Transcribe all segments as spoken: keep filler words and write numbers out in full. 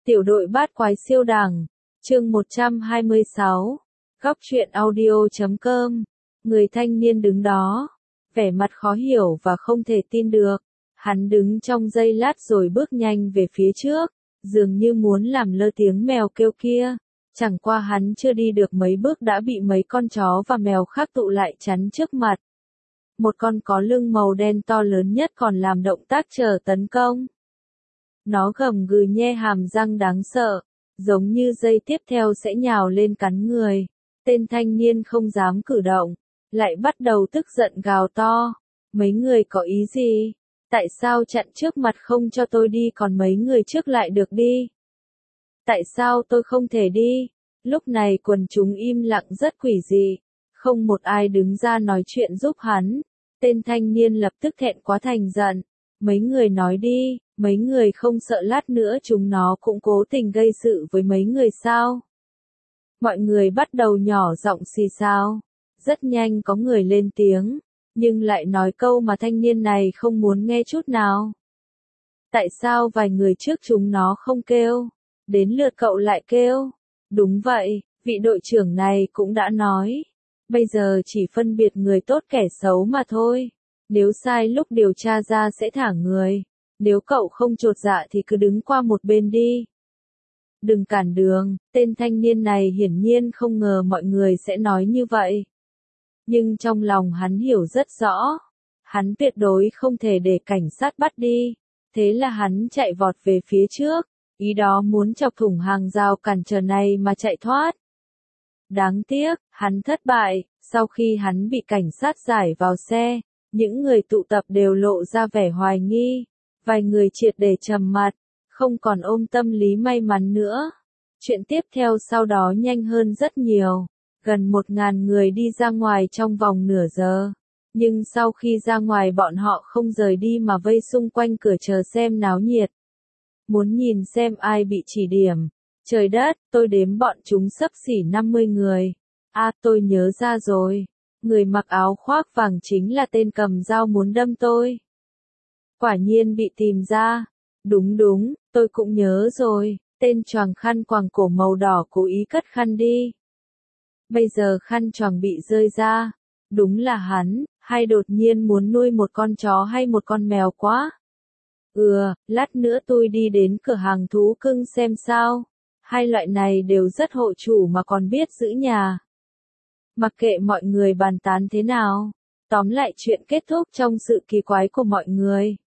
Tiểu đội bát quái siêu đẳng, chương một trăm hai mươi sáu, góc truyện audio chấm com. Người thanh niên đứng đó, vẻ mặt khó hiểu và không thể tin được. Hắn đứng trong giây lát rồi bước nhanh về phía trước, dường như muốn làm lơ tiếng mèo kêu kia. Chẳng qua hắn chưa đi được mấy bước đã bị mấy con chó và mèo khác tụ lại chắn trước mặt. Một con có lưng màu đen to lớn nhất còn làm động tác chờ tấn công. Nó gầm gừ nhe hàm răng đáng sợ, giống như giây tiếp theo sẽ nhào lên cắn người. Tên thanh niên không dám cử động, lại bắt đầu tức giận gào to. Mấy người có ý gì? Tại sao chặn trước mặt không cho tôi đi còn mấy người trước lại được đi? Tại sao tôi không thể đi? Lúc này quần chúng im lặng rất quỷ dị, không một ai đứng ra nói chuyện giúp hắn. Tên thanh niên lập tức thẹn quá thành giận. Mấy người nói đi, mấy người không sợ lát nữa chúng nó cũng cố tình gây sự với mấy người sao? Mọi người bắt đầu nhỏ giọng xì xào. Rất nhanh có người lên tiếng, nhưng lại nói câu mà thanh niên này không muốn nghe chút nào. Tại sao vài người trước chúng nó không kêu? Đến lượt cậu lại kêu. Đúng vậy, vị đội trưởng này cũng đã nói. Bây giờ chỉ phân biệt người tốt kẻ xấu mà thôi. Nếu sai lúc điều tra ra sẽ thả người. Nếu cậu không chột dạ thì cứ đứng qua một bên đi. Đừng cản đường, tên thanh niên này hiển nhiên không ngờ mọi người sẽ nói như vậy. Nhưng trong lòng hắn hiểu rất rõ. Hắn tuyệt đối không thể để cảnh sát bắt đi. Thế là hắn chạy vọt về phía trước. Ý đó muốn chọc thủng hàng rào cản trở này mà chạy thoát. Đáng tiếc, hắn thất bại. Sau khi hắn bị cảnh sát giải vào xe, những người tụ tập đều lộ ra vẻ hoài nghi. Vài người triệt để trầm mặt, không còn ôm tâm lý may mắn nữa. Chuyện tiếp theo sau đó nhanh hơn rất nhiều. Gần một ngàn người đi ra ngoài trong vòng nửa giờ. Nhưng sau khi ra ngoài bọn họ không rời đi mà vây xung quanh cửa chờ xem náo nhiệt. Muốn nhìn xem ai bị chỉ điểm. Trời đất, tôi đếm bọn chúng xấp xỉ năm mươi người. À, tôi nhớ ra rồi. Người mặc áo khoác vàng chính là tên cầm dao muốn đâm tôi. Quả nhiên bị tìm ra. Đúng đúng, tôi cũng nhớ rồi. Tên choàng khăn quàng cổ màu đỏ cố ý cất khăn đi. Bây giờ khăn choàng bị rơi ra. Đúng là hắn, hay đột nhiên muốn nuôi một con chó hay một con mèo quá. Ừ, lát nữa tôi đi đến cửa hàng thú cưng xem sao. Hai loại này đều rất hộ chủ mà còn biết giữ nhà. Mặc kệ mọi người bàn tán thế nào. Tóm lại chuyện kết thúc trong sự kỳ quái của mọi người.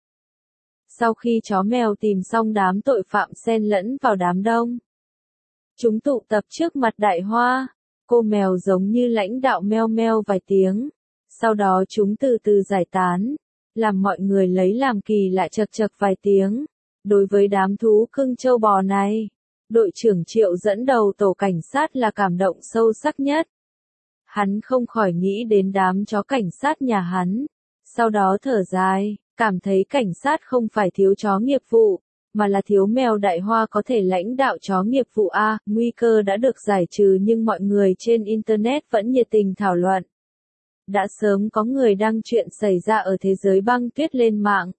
Sau khi chó mèo tìm xong đám tội phạm xen lẫn vào đám đông. Chúng tụ tập trước mặt Đại Hoa. Cô mèo giống như lãnh đạo meo meo vài tiếng. Sau đó chúng từ từ giải tán. Làm mọi người lấy làm kỳ lạ chật chật vài tiếng. Đối với đám thú cưng trâu bò này, đội trưởng Triệu dẫn đầu tổ cảnh sát là cảm động sâu sắc nhất. Hắn không khỏi nghĩ đến đám chó cảnh sát nhà hắn. Sau đó thở dài, cảm thấy cảnh sát không phải thiếu chó nghiệp vụ, mà là thiếu mèo Đại Hoa có thể lãnh đạo chó nghiệp vụ A. Nguy cơ đã được giải trừ nhưng mọi người trên Internet vẫn nhiệt tình thảo luận. Đã sớm có người đăng chuyện xảy ra ở thế giới băng tuyết lên mạng.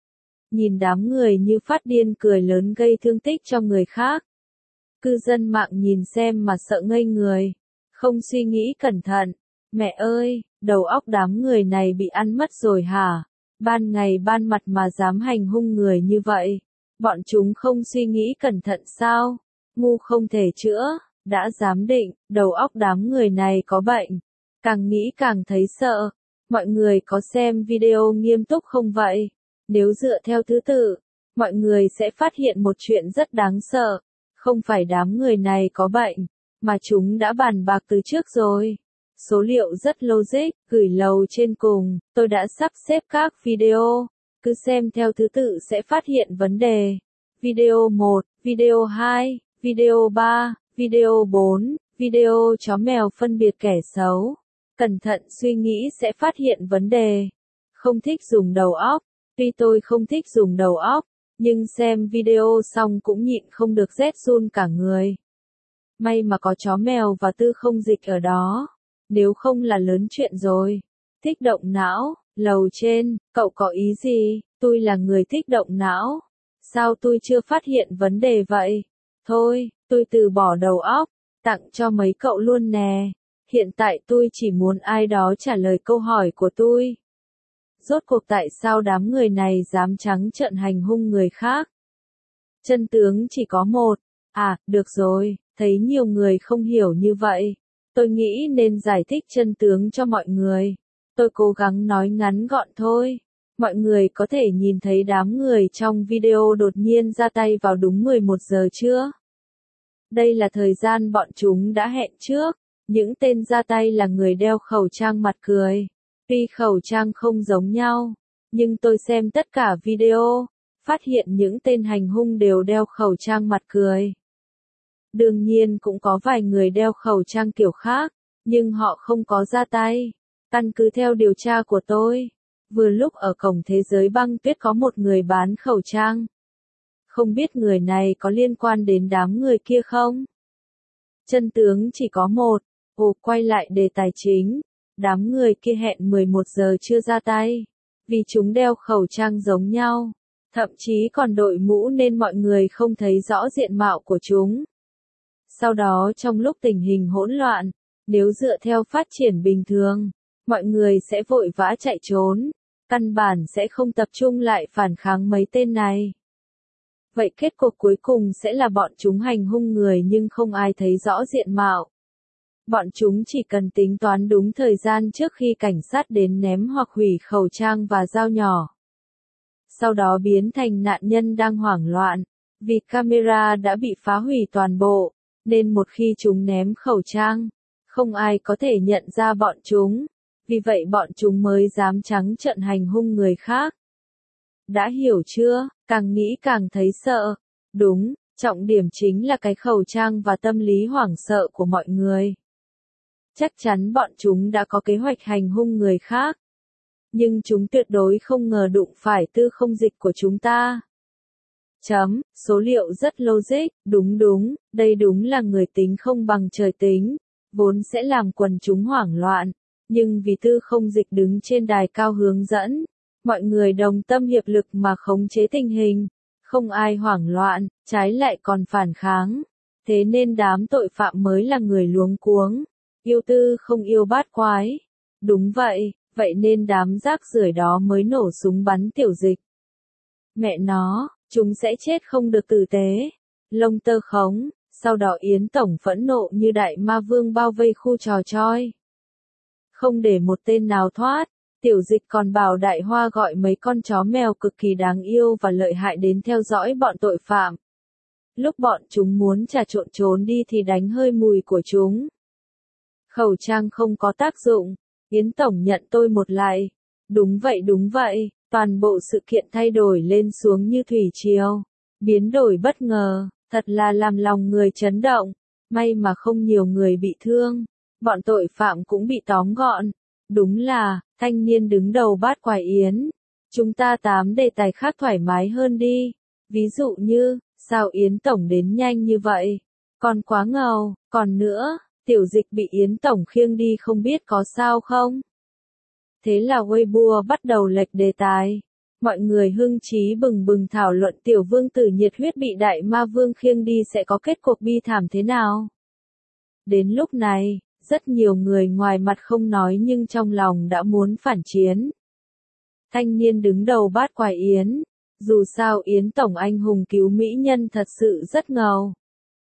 Nhìn đám người như phát điên cười lớn gây thương tích cho người khác. Cư dân mạng nhìn xem mà sợ ngây người. Không suy nghĩ cẩn thận. Mẹ ơi, đầu óc đám người này bị ăn mất rồi hả? Ban ngày ban mặt mà dám hành hung người như vậy. Bọn chúng không suy nghĩ cẩn thận sao? Ngu không thể chữa. Đã giám định, đầu óc đám người này có bệnh. Càng nghĩ càng thấy sợ. Mọi người có xem video nghiêm túc không vậy? Nếu dựa theo thứ tự, mọi người sẽ phát hiện một chuyện rất đáng sợ. Không phải đám người này có bệnh, mà chúng đã bàn bạc từ trước rồi. Số liệu rất logic, gửi lầu trên cùng, tôi đã sắp xếp các video. Cứ xem theo thứ tự sẽ phát hiện vấn đề. Video một, video hai, video ba, video bốn, video chó mèo phân biệt kẻ xấu. Cẩn thận suy nghĩ sẽ phát hiện vấn đề. Không thích dùng đầu óc. Tuy tôi không thích dùng đầu óc, nhưng xem video xong cũng nhịn không được rét run cả người. May mà có chó mèo và Tư Không Dịch ở đó. Nếu không là lớn chuyện rồi. Thích động não, lầu trên, cậu có ý gì? Tôi là người thích động não. Sao tôi chưa phát hiện vấn đề vậy? Thôi, tôi từ bỏ đầu óc, tặng cho mấy cậu luôn nè. Hiện tại tôi chỉ muốn ai đó trả lời câu hỏi của tôi. Rốt cuộc tại sao đám người này dám trắng trợn hành hung người khác? Chân tướng chỉ có một. À, được rồi, thấy nhiều người không hiểu như vậy. Tôi nghĩ nên giải thích chân tướng cho mọi người. Tôi cố gắng nói ngắn gọn thôi. Mọi người có thể nhìn thấy đám người trong video đột nhiên ra tay vào đúng mười một giờ chưa? Đây là thời gian bọn chúng đã hẹn trước. Những tên ra tay là người đeo khẩu trang mặt cười. Tuy khẩu trang không giống nhau, nhưng tôi xem tất cả video, phát hiện những tên hành hung đều đeo khẩu trang mặt cười. Đương nhiên cũng có vài người đeo khẩu trang kiểu khác, nhưng họ không có ra tay. Căn cứ theo điều tra của tôi, vừa lúc ở cổng thế giới băng tuyết có một người bán khẩu trang. Không biết người này có liên quan đến đám người kia không? Chân tướng chỉ có một. Ồ, quay lại đề tài chính. Đám người kia hẹn mười một giờ chưa ra tay. Vì chúng đeo khẩu trang giống nhau. Thậm chí còn đội mũ nên mọi người không thấy rõ diện mạo của chúng. Sau đó trong lúc tình hình hỗn loạn, nếu dựa theo phát triển bình thường, mọi người sẽ vội vã chạy trốn. Căn bản sẽ không tập trung lại phản kháng mấy tên này. Vậy kết cục cuối cùng sẽ là bọn chúng hành hung người nhưng không ai thấy rõ diện mạo. Bọn chúng chỉ cần tính toán đúng thời gian trước khi cảnh sát đến ném hoặc hủy khẩu trang và dao nhỏ. Sau đó biến thành nạn nhân đang hoảng loạn. Vì camera đã bị phá hủy toàn bộ, nên một khi chúng ném khẩu trang, không ai có thể nhận ra bọn chúng. Vì vậy bọn chúng mới dám trắng trợn hành hung người khác. Đã hiểu chưa? Càng nghĩ càng thấy sợ. Đúng, trọng điểm chính là cái khẩu trang và tâm lý hoảng sợ của mọi người. Chắc chắn bọn chúng đã có kế hoạch hành hung người khác. Nhưng chúng tuyệt đối không ngờ đụng phải tư không dịch của chúng ta. Chấm, số liệu rất logic, đúng đúng, đây đúng là người tính không bằng trời tính, vốn sẽ làm quần chúng hoảng loạn. Nhưng vì tư không dịch đứng trên đài cao hướng dẫn, mọi người đồng tâm hiệp lực mà khống chế tình hình, không ai hoảng loạn, trái lại còn phản kháng. Thế nên đám tội phạm mới là người luống cuống, yêu tư không yêu bát quái. Đúng vậy, vậy nên đám rác rưởi đó mới nổ súng bắn tiểu dịch. Mẹ nó, chúng sẽ chết không được tử tế. Lông tơ khống, sau đó Yến Tổng phẫn nộ như đại ma vương bao vây khu trò troi. Không để một tên nào thoát, tiểu dịch còn bảo đại hoa gọi mấy con chó mèo cực kỳ đáng yêu và lợi hại đến theo dõi bọn tội phạm. Lúc bọn chúng muốn trà trộn trốn đi thì đánh hơi mùi của chúng. Khẩu trang không có tác dụng, Yến Tổng nhận tôi một lại. Đúng vậy đúng vậy, toàn bộ sự kiện thay đổi lên xuống như thủy triều. Biến đổi bất ngờ, thật là làm lòng người chấn động. May mà không nhiều người bị thương. Bọn tội phạm cũng bị tóm gọn. Đúng là, thanh niên đứng đầu bát quái Yến. Chúng ta tám đề tài khác thoải mái hơn đi. Ví dụ như, sao Yến Tổng đến nhanh như vậy? Còn quá ngầu, còn nữa, tiểu dịch bị Yến Tổng khiêng đi không biết có sao không? Thế là Weibo bắt đầu lệch đề tài. Mọi người hưng trí bừng bừng thảo luận tiểu vương tử nhiệt huyết bị đại ma vương khiêng đi sẽ có kết cục bi thảm thế nào. Đến lúc này, rất nhiều người ngoài mặt không nói nhưng trong lòng đã muốn phản chiến. Thanh niên đứng đầu bát quái Yến. Dù sao Yến Tổng anh hùng cứu mỹ nhân thật sự rất ngầu.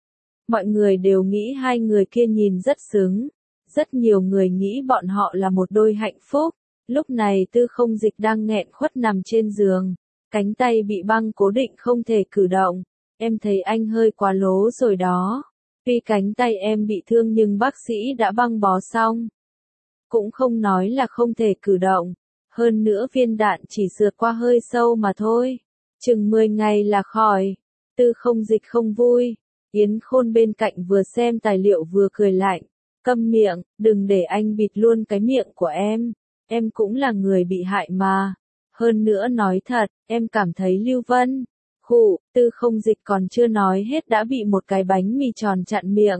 Mọi người đều nghĩ hai người kia nhìn rất xứng. Rất nhiều người nghĩ bọn họ là một đôi hạnh phúc. Lúc này tư không dịch đang nghẹn khuất nằm trên giường. Cánh tay bị băng cố định không thể cử động. Em thấy anh hơi quá lố rồi đó. Tuy cánh tay em bị thương nhưng bác sĩ đã băng bó xong. Cũng không nói là không thể cử động. Hơn nữa viên đạn chỉ sượt qua hơi sâu mà thôi. Chừng mười ngày là khỏi. Tư không dịch không vui. Yến Khôn bên cạnh vừa xem tài liệu vừa cười lạnh. Câm miệng, đừng để anh bịt luôn cái miệng của em. Em cũng là người bị hại mà. Hơn nữa nói thật, em cảm thấy Lưu Vân. Khụ, tư không dịch còn chưa nói hết đã bị một cái bánh mì tròn chặn miệng.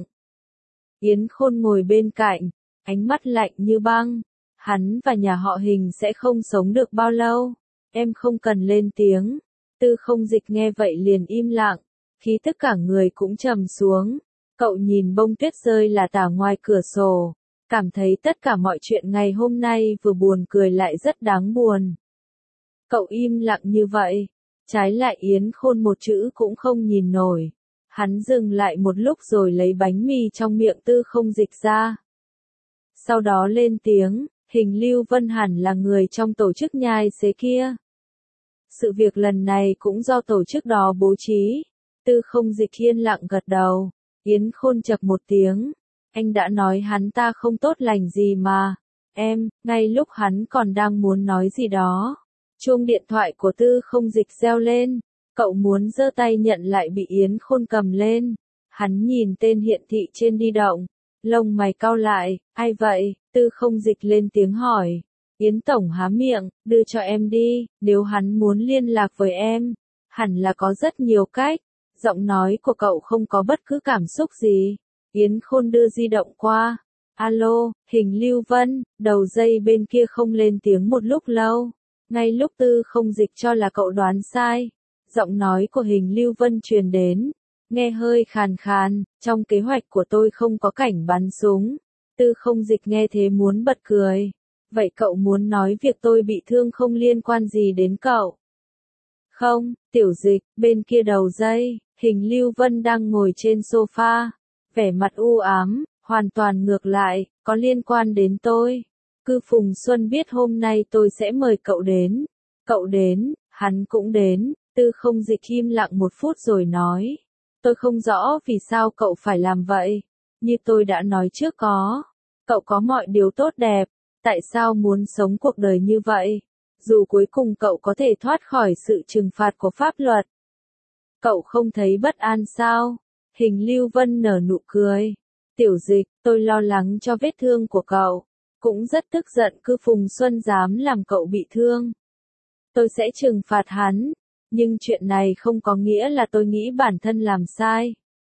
Yến Khôn ngồi bên cạnh, ánh mắt lạnh như băng. Hắn và nhà họ Hình sẽ không sống được bao lâu. Em không cần lên tiếng. Tư không dịch nghe vậy liền im lặng. khí tức cả người cũng trầm xuống. Cậu nhìn bông tuyết rơi là tả ngoài cửa sổ, cảm thấy tất cả mọi chuyện ngày hôm nay vừa buồn cười lại rất đáng buồn. Cậu im lặng như vậy, trái lại Yến Khôn một chữ cũng không nhìn nổi. Hắn dừng lại một lúc rồi lấy bánh mì trong miệng Tư Không Dịch ra. Sau đó lên tiếng, hình Lưu Vân hẳn là người trong tổ chức nhai xế kia. Sự việc lần này cũng do tổ chức đó bố trí. Tư Không Dịch yên lặng gật đầu. Yến Khôn chập một tiếng. Anh đã nói hắn ta không tốt lành gì mà. Em, ngay lúc hắn còn đang muốn nói gì đó. Chuông điện thoại của Tư Không Dịch reo lên. Cậu muốn giơ tay nhận lại bị Yến Khôn cầm lên. Hắn nhìn tên hiện thị trên di động. Lông mày cau lại, ai vậy? Tư Không Dịch lên tiếng hỏi. Yến Tổng há miệng, đưa cho em đi, nếu hắn muốn liên lạc với em. Hẳn là có rất nhiều cách. Giọng nói của cậu không có bất cứ cảm xúc gì. Yến Khôn đưa di động qua. Alo, hình Lưu Vân, đầu dây bên kia không lên tiếng một lúc lâu. Ngay lúc Tư Không Dịch cho là cậu đoán sai. Giọng nói của hình Lưu Vân truyền đến. Nghe hơi khàn khàn, trong kế hoạch của tôi không có cảnh bắn súng. Tư Không Dịch nghe thế muốn bật cười. Vậy cậu muốn nói việc tôi bị thương không liên quan gì đến cậu? Không, Tiểu Dịch, bên kia đầu dây, hình Lưu Vân đang ngồi trên sofa. Vẻ mặt u ám, hoàn toàn ngược lại, có liên quan đến tôi. Cư Phùng Xuân biết hôm nay tôi sẽ mời cậu đến. Cậu đến, hắn cũng đến. Tư Không Dịch im lặng một phút rồi nói. Tôi không rõ vì sao cậu phải làm vậy. Như tôi đã nói trước có. Cậu có mọi điều tốt đẹp. Tại sao muốn sống cuộc đời như vậy? Dù cuối cùng cậu có thể thoát khỏi sự trừng phạt của pháp luật. Cậu không thấy bất an sao? Hình Lưu Vân nở nụ cười. Tiểu Dịch, tôi lo lắng cho vết thương của cậu. Cũng rất tức giận Cư Phùng Xuân dám làm cậu bị thương. Tôi sẽ trừng phạt hắn. Nhưng chuyện này không có nghĩa là tôi nghĩ bản thân làm sai.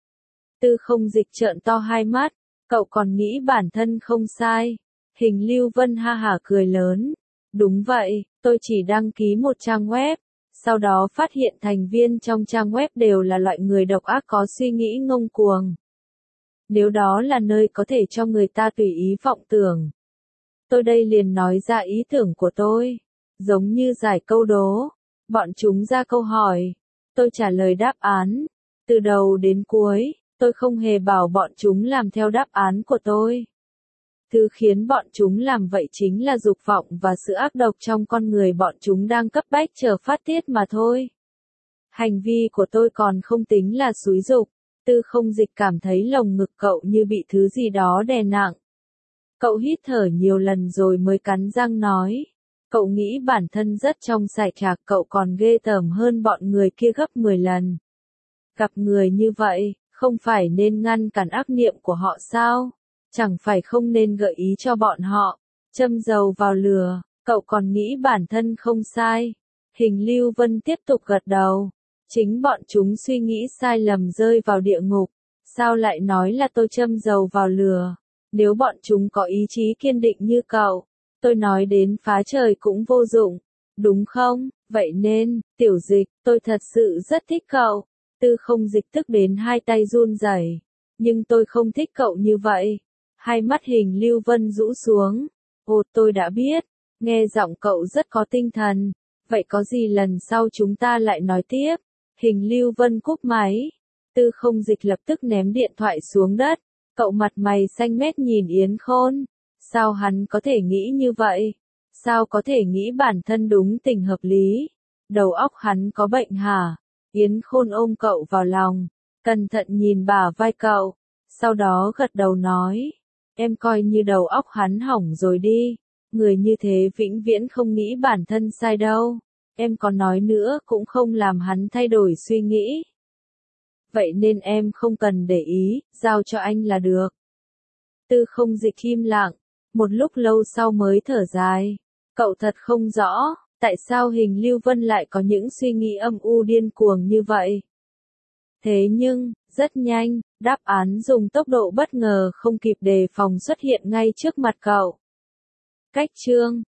Tư Không Dịch trợn to hai mắt. Cậu còn nghĩ bản thân không sai. Hình Lưu Vân ha hả cười lớn. Đúng vậy, tôi chỉ đăng ký một trang web. Sau đó phát hiện thành viên trong trang web đều là loại người độc ác có suy nghĩ ngông cuồng. Nếu đó là nơi có thể cho người ta tùy ý vọng tưởng. Tôi đây liền nói ra ý tưởng của tôi. Giống như giải câu đố. Bọn chúng ra câu hỏi. Tôi trả lời đáp án. Từ đầu đến cuối, tôi không hề bảo bọn chúng làm theo đáp án của tôi. Thứ khiến bọn chúng làm vậy chính là dục vọng và sự ác độc trong con người bọn chúng đang cấp bách chờ phát tiết mà thôi. Hành vi của tôi còn không tính là xúi dục. Tư Không Dịch cảm thấy lồng ngực cậu như bị thứ gì đó đè nặng. Cậu hít thở nhiều lần rồi mới cắn răng nói. Cậu nghĩ bản thân rất trong sạch chạc, cậu còn ghê tởm hơn bọn người kia gấp mười lần. Gặp người như vậy, không phải nên ngăn cản ác niệm của họ sao? Chẳng phải không nên gợi ý cho bọn họ, châm dầu vào lửa, cậu còn nghĩ bản thân không sai. Hình Lưu Vân tiếp tục gật đầu. Chính bọn chúng suy nghĩ sai lầm rơi vào địa ngục. Sao lại nói là tôi châm dầu vào lửa? Nếu bọn chúng có ý chí kiên định như cậu, tôi nói đến phá trời cũng vô dụng. Đúng không? Vậy nên, Tiểu Dịch, tôi thật sự rất thích cậu. Tư Không Dịch tức đến hai tay run rẩy. Nhưng tôi không thích cậu như vậy. Hai mắt hình Lưu Vân rũ xuống. Ồ, tôi đã biết. Nghe giọng cậu rất có tinh thần. Vậy có gì lần sau chúng ta lại nói tiếp. Hình Lưu Vân cúp máy. Tư Không Dịch lập tức ném điện thoại xuống đất. Cậu mặt mày xanh mét nhìn Yến Khôn. Sao hắn có thể nghĩ như vậy? Sao có thể nghĩ bản thân đúng tình hợp lý? Đầu óc hắn có bệnh hả? Yến Khôn ôm cậu vào lòng. Cẩn thận nhìn bả vai cậu. Sau đó gật đầu nói. Em coi như đầu óc hắn hỏng rồi đi. Người như thế vĩnh viễn không nghĩ bản thân sai đâu. Em có nói nữa cũng không làm hắn thay đổi suy nghĩ. Vậy nên em không cần để ý, giao cho anh là được. Tư Không Dịch im lặng, một lúc lâu sau mới thở dài. Cậu thật không rõ, tại sao hình Lưu Vân lại có những suy nghĩ âm u điên cuồng như vậy. Thế nhưng, rất nhanh, đáp án dùng tốc độ bất ngờ không kịp đề phòng xuất hiện ngay trước mặt cậu. Cách chương